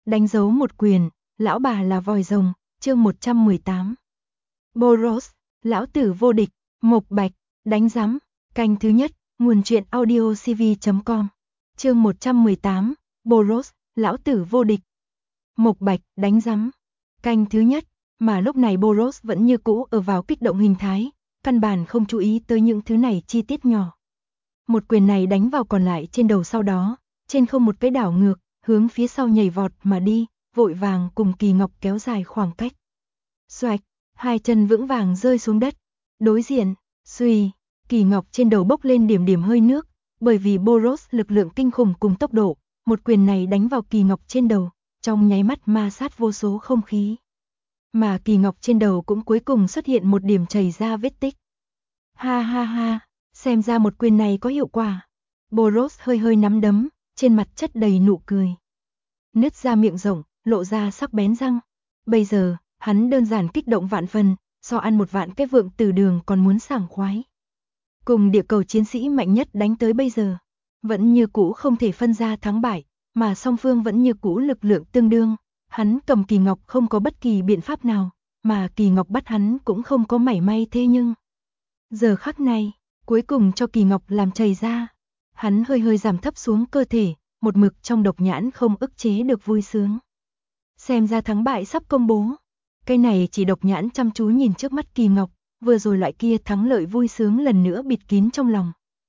Đánh dấu một quyền, lão bà là vòi rồng, chương 118. Boros, lão tử vô địch, Mộc Bạch, đánh rắm, canh thứ nhất, nguồn truyện audiocv.com. Chương 118, Boros, lão tử vô địch. Mộc Bạch, đánh rắm, canh thứ nhất, mà lúc này Boros vẫn như cũ ở vào kích động hình thái, căn bản không chú ý tới những thứ này chi tiết nhỏ. Một quyền này đánh vào còn lại trên đầu, sau đó, trên không một cái đảo ngược, hướng phía sau nhảy vọt mà đi, vội vàng cùng Kỳ Ngọc kéo dài khoảng cách. Xoạch, hai chân vững vàng rơi xuống đất. Đối diện, suy, Kỳ Ngọc trên đầu bốc lên điểm điểm hơi nước, bởi vì Boros lực lượng kinh khủng cùng tốc độ, một quyền này đánh vào Kỳ Ngọc trên đầu, trong nháy mắt ma sát vô số không khí. Mà Kỳ Ngọc trên đầu cũng cuối cùng xuất hiện một điểm chảy ra vết tích. Ha ha ha, xem ra một quyền này có hiệu quả. Boros hơi hơi nắm đấm, trên mặt chất đầy nụ cười. Nứt ra miệng rộng, lộ ra sắc bén răng. Bây giờ, hắn đơn giản kích động vạn phần, so ăn một vạn cái vượng từ đường còn muốn sảng khoái. Cùng địa cầu chiến sĩ mạnh nhất đánh tới bây giờ, vẫn như cũ không thể phân ra thắng bại, mà song phương vẫn như cũ lực lượng tương đương. Hắn cầm Kỳ Ngọc không có bất kỳ biện pháp nào, mà Kỳ Ngọc bắt hắn cũng không có mảy may, thế nhưng giờ khắc này, cuối cùng cho Kỳ Ngọc làm chảy ra. Hắn hơi hơi giảm thấp xuống cơ thể, một mực trong độc nhãn không ức chế được vui sướng. Xem ra thắng bại sắp công bố. Cái này chỉ độc nhãn chăm chú nhìn trước mắt Kỳ Ngọc, vừa rồi loại kia thắng lợi vui sướng lần nữa bịt kín trong lòng.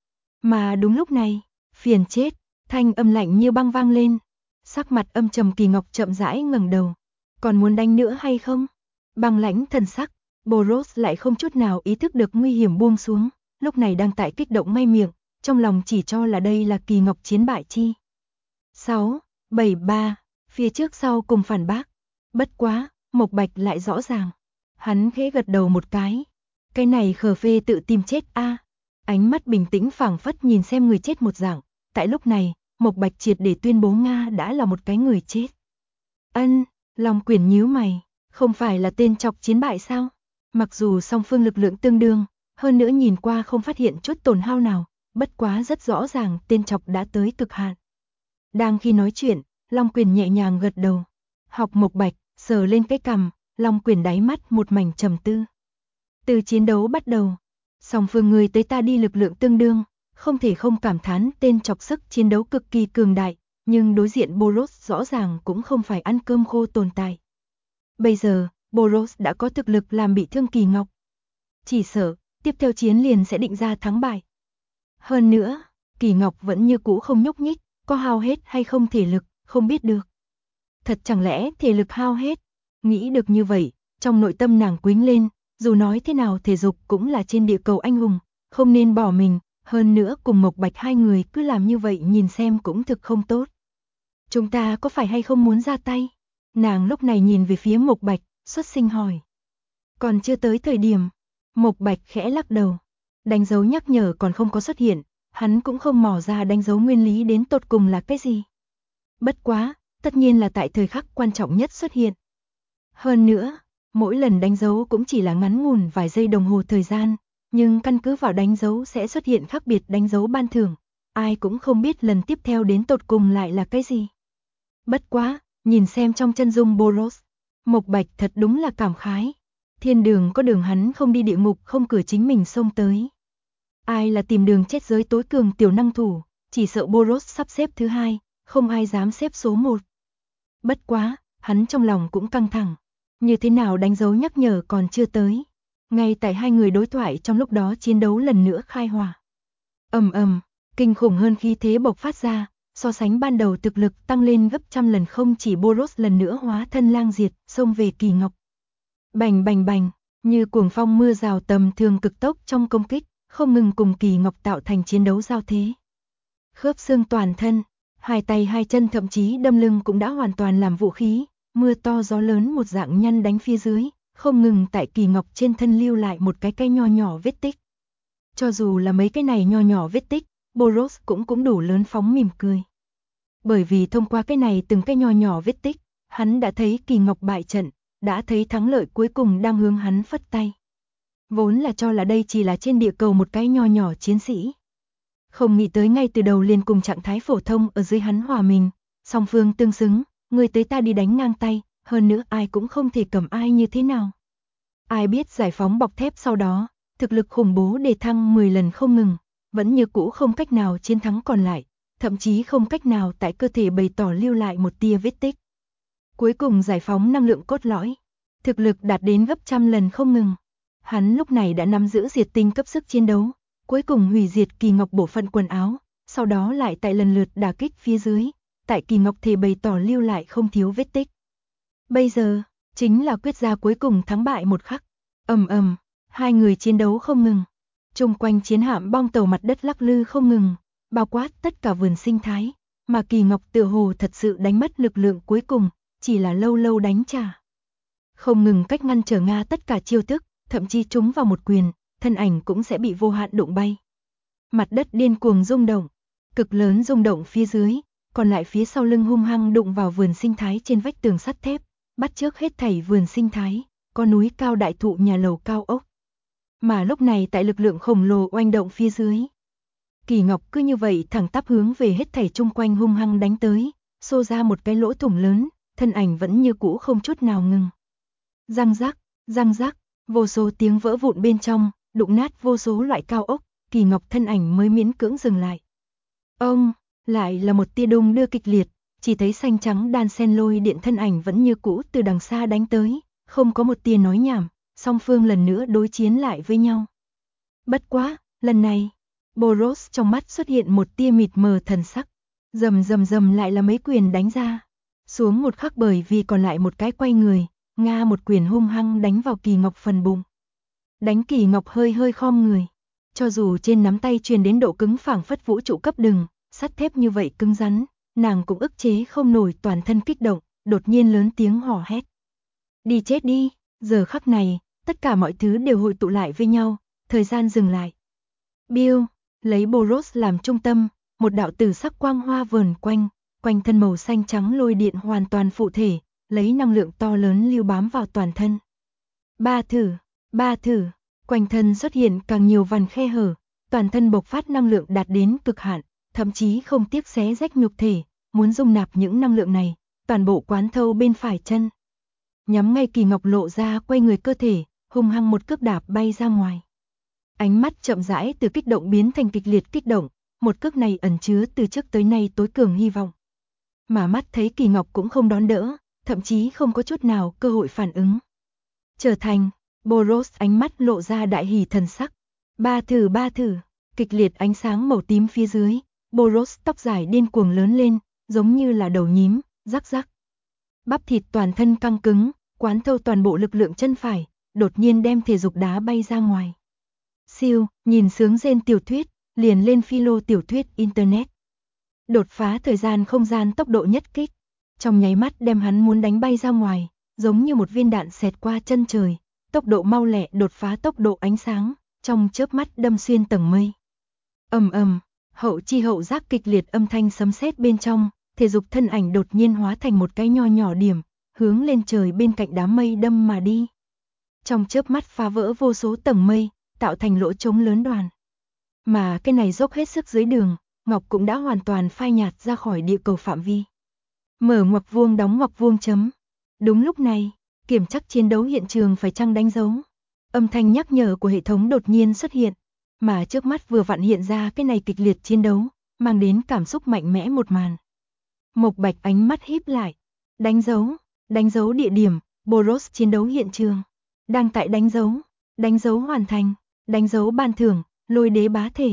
Mà đúng lúc này, phiền chết, thanh âm lạnh như băng vang lên. Sắc mặt âm trầm Kỳ Ngọc chậm rãi ngẩng đầu. Còn muốn đánh nữa hay không? Băng lãnh thần sắc, Boros lại không chút nào ý thức được nguy hiểm buông xuống, lúc này đang tại kích động may miệng, trong lòng chỉ cho là đây là Kỳ Ngọc chiến bại chi. 6, 7, 3, phía trước sau cùng phản bác. Bất quá, Mộc Bạch lại rõ ràng. Hắn khẽ gật đầu một cái này khờ phê tự tìm chết a. Ánh mắt bình tĩnh phảng phất nhìn xem người chết một dạng. Tại lúc này, Mộc Bạch triệt để tuyên bố Nga đã là một cái người chết. Long Quyển nhíu mày, không phải là tên chọc chiến bại sao? Mặc dù song phương lực lượng tương đương, hơn nữa nhìn qua không phát hiện chút tổn hao nào, bất quá rất rõ ràng tên chọc đã tới cực hạn. Đang khi nói chuyện, Long Quyền nhẹ nhàng gật đầu. Học Mộc Bạch, sờ lên cái cằm, Long Quyền đáy mắt một mảnh trầm tư. Từ chiến đấu bắt đầu, song phương người tới ta đi lực lượng tương đương, không thể không cảm thán tên chọc sức chiến đấu cực kỳ cường đại, nhưng đối diện Boros rõ ràng cũng không phải ăn cơm khô tồn tại. Bây giờ, Boros đã có thực lực làm bị thương Kỳ Ngọc. Chỉ sợ, tiếp theo chiến liền sẽ định ra thắng bại. Hơn nữa, Kỳ Ngọc vẫn như cũ không nhúc nhích, có hao hết hay không thể lực, không biết được. Thật chẳng lẽ thể lực hao hết? Nghĩ được như vậy, trong nội tâm nàng quýnh lên, dù nói thế nào thể dục cũng là trên địa cầu anh hùng, không nên bỏ mình, hơn nữa cùng Mộc Bạch hai người cứ làm như vậy nhìn xem cũng thực không tốt. Chúng ta có phải hay không muốn ra tay? Nàng lúc này nhìn về phía Mộc Bạch, xuất sinh hỏi. Còn chưa tới thời điểm. Mộc Bạch khẽ lắc đầu. Đánh dấu nhắc nhở còn không có xuất hiện, hắn cũng không mò ra đánh dấu nguyên lý đến tột cùng là cái gì. Bất quá, tất nhiên là tại thời khắc quan trọng nhất xuất hiện. Hơn nữa, mỗi lần đánh dấu cũng chỉ là ngắn ngủn vài giây đồng hồ thời gian, nhưng căn cứ vào đánh dấu sẽ xuất hiện khác biệt đánh dấu ban thưởng, ai cũng không biết lần tiếp theo đến tột cùng lại là cái gì. Bất quá, nhìn xem trong chân dung Boros, Mộc Bạch thật đúng là cảm khái. Thiên đường có đường hắn không đi, địa ngục không cửa chính mình xông tới. Ai là tìm đường chết giới tối cường tiểu năng thủ, chỉ sợ Boros sắp xếp thứ hai, không ai dám xếp số 1. Bất quá, hắn trong lòng cũng căng thẳng. Như thế nào đánh dấu nhắc nhở còn chưa tới. Ngay tại hai người đối thoại trong lúc đó chiến đấu lần nữa khai hỏa. Kinh khủng hơn khí thế bộc phát ra, so sánh ban đầu thực lực tăng lên gấp trăm lần, không chỉ Boros lần nữa hóa thân lang diệt, xông về Kỳ Ngọc. Bành bành bành, như cuồng phong mưa rào tầm thường cực tốc trong công kích, không ngừng cùng Kỳ Ngọc tạo thành chiến đấu giao thế. Khớp xương toàn thân, hai tay hai chân thậm chí đâm lưng cũng đã hoàn toàn làm vũ khí, mưa to gió lớn một dạng nhăn đánh phía dưới, không ngừng tại Kỳ Ngọc trên thân lưu lại một cái nho nhỏ vết tích. Cho dù là mấy cái này nho nhỏ vết tích, Boros cũng đủ lớn phóng mỉm cười. Bởi vì thông qua cái này từng cái nho nhỏ vết tích, hắn đã thấy Kỳ Ngọc bại trận, đã thấy thắng lợi cuối cùng đang hướng hắn phất tay. Vốn là cho là đây chỉ là trên địa cầu một cái nho nhỏ chiến sĩ. Không nghĩ tới ngay từ đầu liền cùng trạng thái phổ thông ở dưới hắn hòa mình, song phương tương xứng, người tới ta đi đánh ngang tay, hơn nữa ai cũng không thể cầm ai như thế nào. Ai biết giải phóng bọc thép sau đó, thực lực khủng bố đề thăng 10 lần không ngừng, vẫn như cũ không cách nào chiến thắng còn lại, thậm chí không cách nào tại cơ thể bày tỏ lưu lại một tia vết tích. Cuối cùng giải phóng năng lượng cốt lõi, thực lực đạt đến gấp trăm lần không ngừng. Hắn lúc này đã nắm giữ diệt tinh cấp sức chiến đấu, cuối cùng hủy diệt Kỳ Ngọc bộ phận quần áo, sau đó lại tại lần lượt đả kích phía dưới, tại Kỳ Ngọc thể bày tỏ lưu lại không thiếu vết tích. Bây giờ, chính là quyết ra cuối cùng thắng bại một khắc. Ầm ầm, hai người chiến đấu không ngừng. Chung quanh chiến hạm bong tàu mặt đất lắc lư không ngừng, bao quát tất cả vườn sinh thái, mà Kỳ Ngọc tựa hồ thật sự đánh mất lực lượng cuối cùng, chỉ là lâu lâu đánh trả. Không ngừng cách ngăn trở Nga tất cả chiêu thức, thậm chí trúng vào một quyền, thân ảnh cũng sẽ bị vô hạn đụng bay. Mặt đất điên cuồng rung động, cực lớn rung động phía dưới, còn lại phía sau lưng hung hăng đụng vào vườn sinh thái trên vách tường sắt thép, bắt chước hết thảy vườn sinh thái, có núi cao đại thụ nhà lầu cao ốc. Mà lúc này tại lực lượng khổng lồ oanh động phía dưới, Kỳ Ngọc cứ như vậy thẳng tắp hướng về hết thảy chung quanh hung hăng đánh tới, xô ra một cái lỗ thủng lớn, thân ảnh vẫn như cũ không chút nào ngừng. Răng rắc, vô số tiếng vỡ vụn bên trong, đụng nát vô số loại cao ốc, Kỳ Ngọc thân ảnh mới miễn cưỡng dừng lại. Ông, lại là một tia đung đưa kịch liệt, chỉ thấy xanh trắng đan xen lôi điện thân ảnh vẫn như cũ từ đằng xa đánh tới, không có một tia nói nhảm, song phương lần nữa đối chiến lại với nhau. Bất quá, lần này, Boros trong mắt xuất hiện một tia mịt mờ thần sắc, rầm lại là mấy quyền đánh ra. Xuống một khắc bởi vì còn lại một cái quay người, Nga một quyền hung hăng đánh vào Kỳ Ngọc phần bụng. Đánh Kỳ Ngọc hơi khom người, cho dù trên nắm tay truyền đến độ cứng phảng phất vũ trụ cấp đừng, sắt thép như vậy cứng rắn, nàng cũng ức chế không nổi toàn thân kích động, đột nhiên lớn tiếng hò hét. Đi chết đi, giờ khắc này, tất cả mọi thứ đều hội tụ lại với nhau, thời gian dừng lại. Bill, lấy Boros làm trung tâm, một đạo tử sắc quang hoa vờn quanh, quanh thân màu xanh trắng lôi điện hoàn toàn phụ thể, lấy năng lượng to lớn lưu bám vào toàn thân. Ba thử, quanh thân xuất hiện càng nhiều vằn khe hở, toàn thân bộc phát năng lượng đạt đến cực hạn, thậm chí không tiếc xé rách nhục thể, muốn dung nạp những năng lượng này, toàn bộ quán thâu bên phải chân. Nhắm ngay Kỳ Ngọc lộ ra quay người cơ thể, hung hăng một cước đạp bay ra ngoài. Ánh mắt chậm rãi từ kích động biến thành kịch liệt kích động, một cước này ẩn chứa từ trước tới nay tối cường hy vọng. Mà mắt thấy Kỳ Ngọc cũng không đón đỡ, thậm chí không có chút nào cơ hội phản ứng. Trở thành, Boros ánh mắt lộ ra đại hỉ thần sắc. Ba thử, kịch liệt ánh sáng màu tím phía dưới, Boros tóc dài điên cuồng lớn lên, giống như là đầu nhím, rắc. Bắp thịt toàn thân căng cứng, quán thâu toàn bộ lực lượng chân phải, đột nhiên đem thể dục đá bay ra ngoài. Siêu, nhìn sướng rên tiểu thuyết, liền lên philo tiểu thuyết internet. Đột phá thời gian không gian tốc độ nhất kích, trong nháy mắt đem hắn muốn đánh bay ra ngoài, giống như một viên đạn xẹt qua chân trời, tốc độ mau lẹ đột phá tốc độ ánh sáng, trong chớp mắt đâm xuyên tầng mây. Ầm, hậu chi hậu giác kịch liệt âm thanh sấm sét bên trong, thể dục thân ảnh đột nhiên hóa thành một cái nho nhỏ điểm, hướng lên trời bên cạnh đám mây đâm mà đi. Trong chớp mắt phá vỡ vô số tầng mây, tạo thành lỗ trống lớn đoàn. Mà cái này dốc hết sức dưới đường, Ngọc cũng đã hoàn toàn phai nhạt ra khỏi địa cầu phạm vi. Mở ngoặc vuông đóng ngoặc vuông chấm. Đúng lúc này, kiểm tra chiến đấu hiện trường phải chăng đánh dấu. Âm thanh nhắc nhở của hệ thống đột nhiên xuất hiện, mà trước mắt vừa vặn hiện ra cái này kịch liệt chiến đấu, mang đến cảm xúc mạnh mẽ một màn. Mộc Bạch ánh mắt híp lại, đánh dấu địa điểm, Boros chiến đấu hiện trường, đang tại đánh dấu hoàn thành, đánh dấu ban thưởng, lôi đế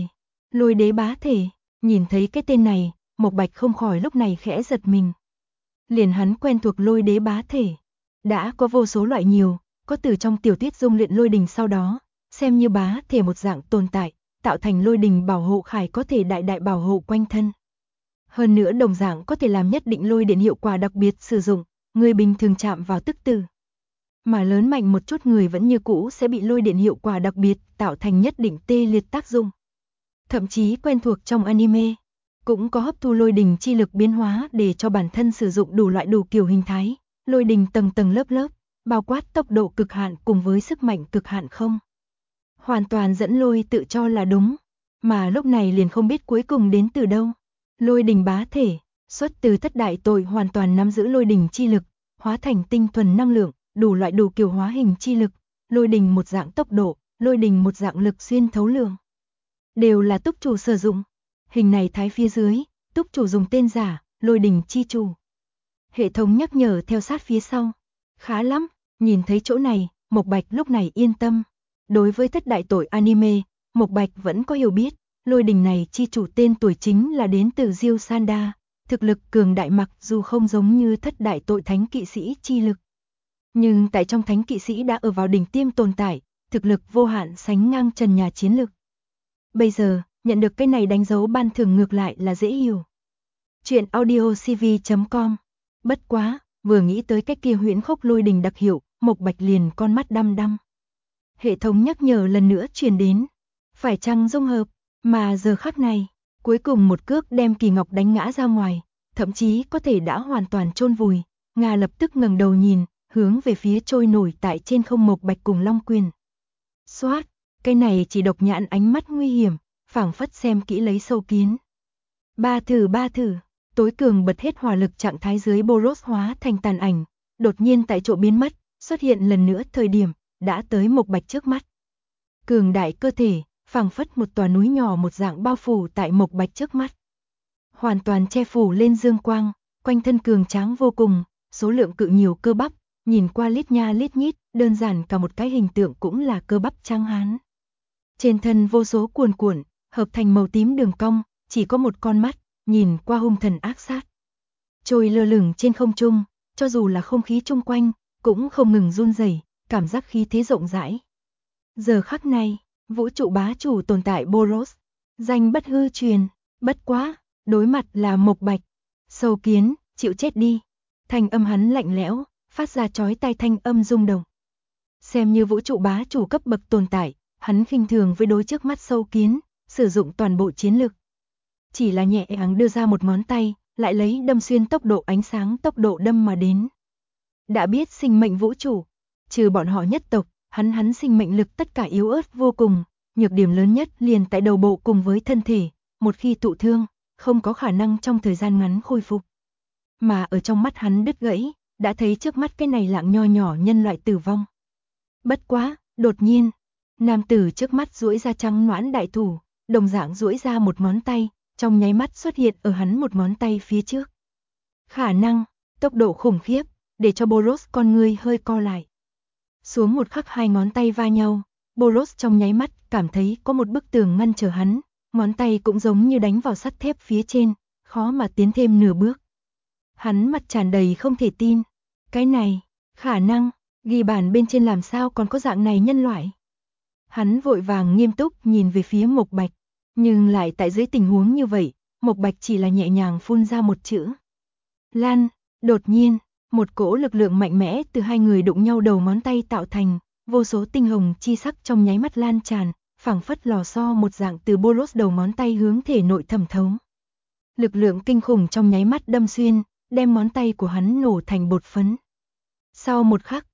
bá thể, nhìn thấy cái tên này, Mộc Bạch không khỏi lúc này khẽ giật mình. Liền hắn quen thuộc lôi đế bá thể, đã có vô số loại nhiều, có từ trong tiểu thuyết dung luyện lôi đình sau đó, xem như bá thể một dạng tồn tại, tạo thành lôi đình bảo hộ khải có thể đại bảo hộ quanh thân. Hơn nữa đồng dạng có thể làm nhất định lôi điện hiệu quả đặc biệt sử dụng, người bình thường chạm vào tức tử. Mà lớn mạnh một chút người vẫn như cũ sẽ bị lôi điện hiệu quả đặc biệt tạo thành nhất định tê liệt tác dụng. Thậm chí quen thuộc trong anime, cũng có hấp thu lôi đình chi lực biến hóa để cho bản thân sử dụng đủ loại đủ kiểu hình thái, lôi đình tầng lớp, bao quát tốc độ cực hạn cùng với sức mạnh cực hạn không. Hoàn toàn dẫn lôi tự cho là đúng, mà lúc này liền không biết cuối cùng đến từ đâu. Lôi đình bá thể, Xuất từ thất đại tội hoàn toàn nắm giữ lôi đình chi lực, hóa thành tinh thuần năng lượng, đủ loại đủ kiểu hóa hình chi lực, lôi đình một dạng tốc độ, lôi đình một dạng lực xuyên thấu lượng. Đều là túc chủ sử dụng. Hình này thái phía dưới, túc chủ dùng tên giả, lôi đình chi chủ. Hệ thống nhắc nhở theo sát phía sau. Khá lắm, nhìn thấy chỗ này, Mộc Bạch lúc này yên tâm. Đối với thất đại tội anime, Mộc Bạch vẫn có hiểu biết, lôi đình này chi chủ tên tuổi chính là đến từ Diêu Sanda, thực lực cường đại mặc dù không giống như thất đại tội thánh kỵ sĩ chi lực. Nhưng tại trong thánh kỵ sĩ đã ở vào đỉnh tiêm tồn tại, thực lực vô hạn sánh ngang trần nhà chiến lực. Bây giờ, nhận được cái này đánh dấu ban thưởng ngược lại là dễ hiểu. Chuyện audiocv.com. Bất quá, vừa nghĩ tới cái kia huyễn khốc lôi đình đặc hiệu, Mộc Bạch liền con mắt đăm đăm. Hệ thống nhắc nhở lần nữa truyền đến. Phải chăng dung hợp, mà giờ khắc này, cuối cùng một cước đem Kỳ Ngọc đánh ngã ra ngoài, thậm chí có thể đã hoàn toàn chôn vùi. Nga lập tức ngẩng đầu nhìn, hướng về phía trôi nổi tại trên không Mộc Bạch cùng Long Quyền. Xoát, cái này chỉ độc nhãn ánh mắt nguy hiểm, phảng phất xem kỹ lấy sâu kiến. Ba thử, tối cường bật hết hỏa lực trạng thái dưới Boros hóa thành tàn ảnh, đột nhiên tại chỗ biến mất, xuất hiện lần nữa thời điểm, đã tới Mộc Bạch trước mắt. Cường đại cơ thể, phảng phất một tòa núi nhỏ một dạng bao phủ tại Mộc Bạch trước mắt. Hoàn toàn che phủ lên dương quang, quanh thân cường tráng vô cùng, số lượng cự nhiều cơ bắp, nhìn qua lít nha lít nhít, đơn giản cả một cái hình tượng cũng là cơ bắp trắng hán. Trên thân vô số cuồn cuộn, hợp thành màu tím đường cong, chỉ có một con mắt, nhìn qua hung thần ác sát. Trôi lơ lửng trên không trung, cho dù là không khí chung quanh, cũng không ngừng run rẩy, cảm giác khí thế rộng rãi. Giờ khắc này, vũ trụ bá chủ tồn tại Boros, danh bất hư truyền, bất quá, đối mặt là Mộc Bạch. Sâu kiến, chịu chết đi. Thanh âm hắn lạnh lẽo, phát ra chói tai thanh âm rung động. Xem như vũ trụ bá chủ cấp bậc tồn tại, hắn khinh thường với đối trước mắt sâu kiến, sử dụng toàn bộ chiến lực. Chỉ là nhẹ nhàng đưa ra một ngón tay, lại lấy đâm xuyên tốc độ ánh sáng tốc độ đâm mà đến. Đã biết sinh mệnh vũ trụ, trừ bọn họ nhất tộc, hắn sinh mệnh lực tất cả yếu ớt vô cùng, nhược điểm lớn nhất liền tại đầu bộ cùng với thân thể, một khi tụ thương, không có khả năng trong thời gian ngắn khôi phục. Mà ở trong mắt hắn đứt gãy, đã thấy trước mắt cái này lạng nho nhỏ nhân loại tử vong. Bất quá, đột nhiên, nam tử trước mắt duỗi ra trắng nõn đại thủ, đồng dạng duỗi ra một ngón tay, trong nháy mắt xuất hiện ở hắn một ngón tay phía trước. Khả năng, tốc độ khủng khiếp, để cho Boros con ngươi hơi co lại. Xuống một khắc hai ngón tay va nhau, Boros trong nháy mắt cảm thấy có một bức tường ngăn trở hắn, ngón tay cũng giống như đánh vào sắt thép phía trên, khó mà tiến thêm nửa bước. Hắn mặt tràn đầy không thể tin. Cái này, khả năng, ghi bản bên trên làm sao còn có dạng này nhân loại. Hắn vội vàng nghiêm túc nhìn về phía Mộc Bạch, nhưng lại tại dưới tình huống như vậy, Mộc Bạch chỉ là nhẹ nhàng phun ra một chữ. Lan, đột nhiên, một cỗ lực lượng mạnh mẽ từ hai người đụng nhau đầu ngón tay tạo thành, vô số tinh hồng chi sắc trong nháy mắt lan tràn, phảng phất lò xo một dạng từ Boros đầu ngón tay hướng thể nội thẩm thấu. Lực lượng kinh khủng trong nháy mắt đâm xuyên, đem ngón tay của hắn nổ thành bột phấn. Sau một khắc,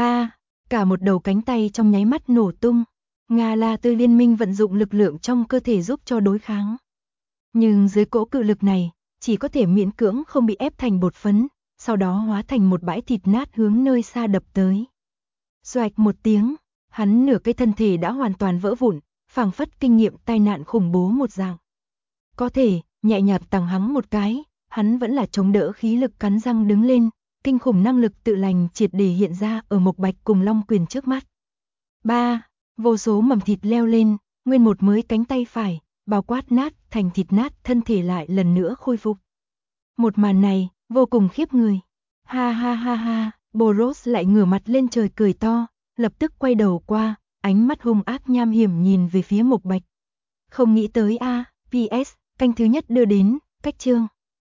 cả một đầu cánh tay trong nháy mắt nổ tung. Nga La Tư liên minh vận dụng lực lượng trong cơ thể giúp cho đối kháng. Nhưng dưới cỗ cự lực này, chỉ có thể miễn cưỡng không bị ép thành bột phấn, sau đó hóa thành một bãi thịt nát hướng nơi xa đập tới. Xoạch một tiếng, hắn nửa cái thân thể đã hoàn toàn vỡ vụn, phảng phất kinh nghiệm tai nạn khủng bố một dạng. Có thể, nhẹ nhàng tằng hắng một cái, hắn vẫn là chống đỡ khí lực cắn răng đứng lên, kinh khủng năng lực tự lành triệt để hiện ra ở Mộc Bạch cùng Long Quyền trước mắt. Vô số mầm thịt leo lên, nguyên một mới cánh tay phải, bao quát nát thành thịt nát, thân thể lại lần nữa khôi phục. Một màn này, vô cùng khiếp người. Ha ha ha ha, Boros lại ngửa mặt lên trời cười to, lập tức quay đầu qua, ánh mắt hung ác nham hiểm nhìn về phía Mộc Bạch. Không nghĩ tới PS, canh thứ nhất đưa đến, cách chương.